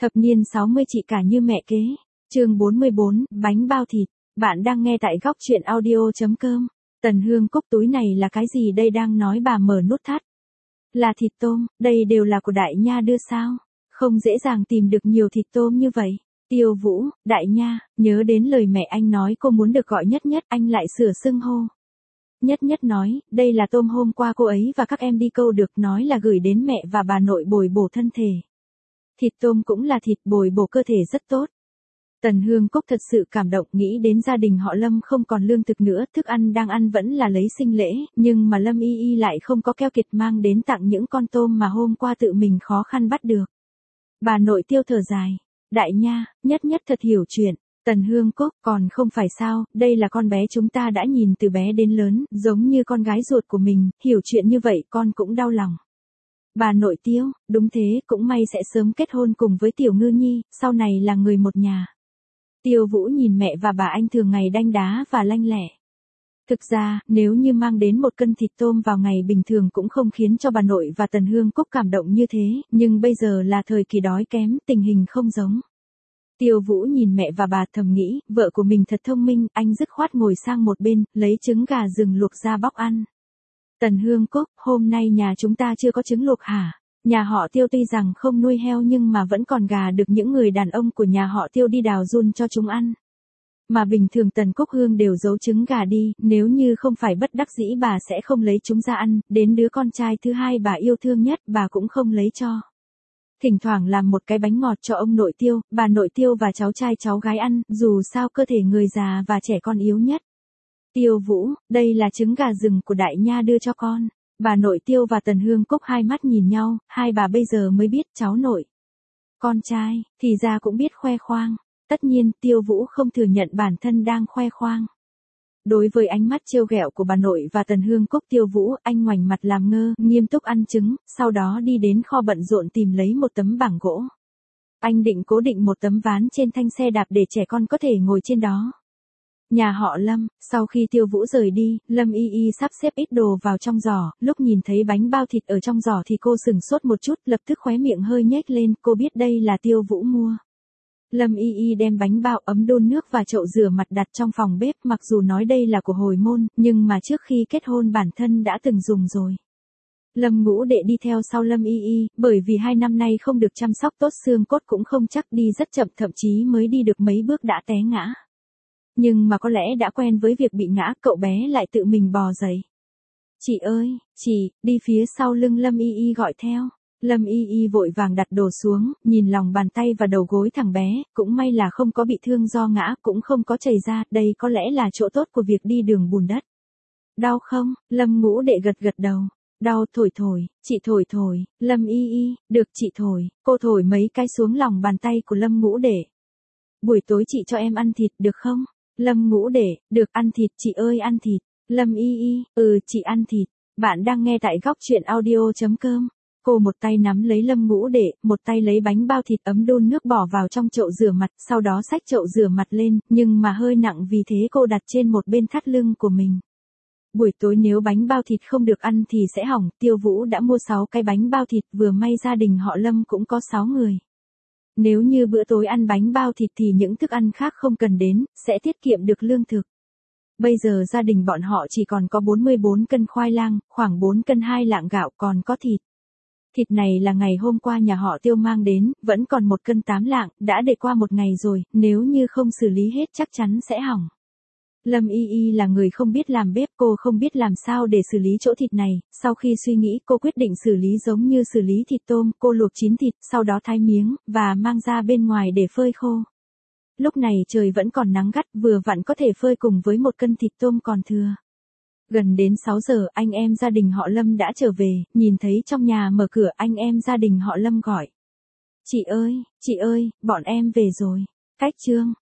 Thập niên 60 chị cả như mẹ kế. Chương 44, bánh bao thịt. Bạn đang nghe tại góc truyện audio.com. Tần Hương Cúc, túi này là cái gì đây? Đang nói bà mở nút thắt. Là thịt tôm, đây đều là của Đại Nha đưa sao? Không dễ dàng tìm được nhiều thịt tôm như vậy. Tiêu Vũ, Đại Nha, nhớ đến lời mẹ anh nói cô muốn được gọi Nhất Nhất, anh lại sửa xưng hô. Nhất Nhất nói, đây là tôm hôm qua cô ấy và các em đi câu được, nói là gửi đến mẹ và bà nội bồi bổ thân thể. Thịt tôm cũng là thịt, bồi bổ cơ thể rất tốt. Tần Hương Cúc thật sự cảm động, nghĩ đến gia đình họ Lâm không còn lương thực nữa, thức ăn đang ăn vẫn là lấy sinh lễ, nhưng mà Lâm Y Y lại không có keo kiệt mang đến tặng những con tôm mà hôm qua tự mình khó khăn bắt được. Bà nội Tiêu thở dài, Đại Nha, Nhất Nhất thật hiểu chuyện. Tần Hương Cúc, còn không phải sao, đây là con bé chúng ta đã nhìn từ bé đến lớn, giống như con gái ruột của mình, hiểu chuyện như vậy con cũng đau lòng. Bà nội Tiêu, đúng thế, cũng may sẽ sớm kết hôn cùng với Tiểu Ngư Nhi, sau này là người một nhà. Tiêu Vũ nhìn mẹ và bà anh thường ngày đanh đá và lanh lẹ. Thực ra, nếu như mang đến một cân thịt tôm vào ngày bình thường cũng không khiến cho bà nội và Tần Hương Cúc cảm động như thế, nhưng bây giờ là thời kỳ đói kém, tình hình không giống. Tiêu Vũ nhìn mẹ và bà thầm nghĩ, vợ của mình thật thông minh, anh dứt khoát ngồi sang một bên, lấy trứng gà rừng luộc ra bóc ăn. Tần Hương Cúc, hôm nay nhà chúng ta chưa có trứng luộc hả? Nhà họ Tiêu tuy rằng không nuôi heo nhưng mà vẫn còn gà được những người đàn ông của nhà họ Tiêu đi đào giun cho chúng ăn. Mà bình thường Tần Cúc Hương đều giấu trứng gà đi, nếu như không phải bất đắc dĩ bà sẽ không lấy chúng ra ăn, đến đứa con trai thứ hai bà yêu thương nhất bà cũng không lấy cho. Thỉnh thoảng làm một cái bánh ngọt cho ông nội Tiêu, bà nội Tiêu và cháu trai cháu gái ăn, dù sao cơ thể người già và trẻ con yếu nhất. Tiêu Vũ, đây là trứng gà rừng của Đại Nha đưa cho con. Bà nội Tiêu và Tần Hương Cúc hai mắt nhìn nhau, hai bà bây giờ mới biết cháu nội. Con trai, thì ra cũng biết khoe khoang. Tất nhiên, Tiêu Vũ không thừa nhận bản thân đang khoe khoang. Đối với ánh mắt trêu ghẹo của bà nội và Tần Hương Cúc, Tiêu Vũ, anh ngoảnh mặt làm ngơ, nghiêm túc ăn trứng, sau đó đi đến kho bận rộn tìm lấy một tấm bảng gỗ. Anh định cố định một tấm ván trên thanh xe đạp để trẻ con có thể ngồi trên đó. Nhà họ Lâm, sau khi Tiêu Vũ rời đi, Lâm Y Y sắp xếp ít đồ vào trong giỏ, lúc nhìn thấy bánh bao thịt ở trong giỏ thì cô sửng sốt một chút, lập tức khóe miệng hơi nhếch lên, cô biết đây là Tiêu Vũ mua. Lâm Y Y đem bánh bao, ấm đun nước và chậu rửa mặt đặt trong phòng bếp, mặc dù nói đây là của hồi môn, nhưng mà trước khi kết hôn bản thân đã từng dùng rồi. Lâm Ngũ Đệ đi theo sau Lâm Y Y, bởi vì 2 năm nay không được chăm sóc tốt, xương cốt cũng không chắc, đi rất chậm, thậm chí mới đi được mấy bước đã té ngã. Nhưng mà có lẽ đã quen với việc bị ngã, cậu bé lại tự mình bò dậy. Chị ơi, chị, đi phía sau lưng Lâm Y Y gọi theo. Lâm Y Y vội vàng đặt đồ xuống, nhìn lòng bàn tay và đầu gối thằng bé, cũng may là không có bị thương do ngã, cũng không có chảy ra, đây có lẽ là chỗ tốt của việc đi đường bùn đất. Đau không? Lâm Ngũ Đệ gật gật đầu. Đau, thổi thổi, chị thổi thổi. Lâm Y Y, được chị thổi. Cô thổi mấy cái xuống lòng bàn tay của Lâm Ngũ Đệ. Buổi tối chị cho em ăn thịt được không? Lâm Ngũ Đệ, được, ăn thịt chị ơi, ăn thịt. Lâm Y Y, chị ăn thịt. Bạn đang nghe tại góc truyện audio.com. Cô một tay nắm lấy Lâm Ngũ Đệ, một tay lấy bánh bao thịt ấm đun nước bỏ vào trong chậu rửa mặt, sau đó xách chậu rửa mặt lên, nhưng mà hơi nặng vì thế cô đặt trên một bên thắt lưng của mình. Buổi tối nếu bánh bao thịt không được ăn thì sẽ hỏng, Tiêu Vũ đã mua 6 cái bánh bao thịt, vừa may gia đình họ Lâm cũng có 6 người. Nếu như bữa tối ăn bánh bao thịt thì những thức ăn khác không cần đến, sẽ tiết kiệm được lương thực. Bây giờ gia đình bọn họ chỉ còn có 44 cân khoai lang, khoảng 4 cân 2 lạng gạo, còn có thịt. Thịt này là ngày hôm qua nhà họ Tiêu mang đến, vẫn còn 1 cân 8 lạng, đã để qua một ngày rồi, nếu như không xử lý hết chắc chắn sẽ hỏng. Lâm Y Y là người không biết làm bếp, cô không biết làm sao để xử lý chỗ thịt này, sau khi suy nghĩ cô quyết định xử lý giống như xử lý thịt tôm, cô luộc chín thịt, sau đó thái miếng, và mang ra bên ngoài để phơi khô. Lúc này trời vẫn còn nắng gắt, vừa vặn có thể phơi cùng với 1 cân thịt tôm còn thừa. Gần đến 6 giờ, anh em gia đình họ Lâm đã trở về, nhìn thấy trong nhà mở cửa, anh em gia đình họ Lâm gọi. Chị ơi, bọn em về rồi. Cách Trương,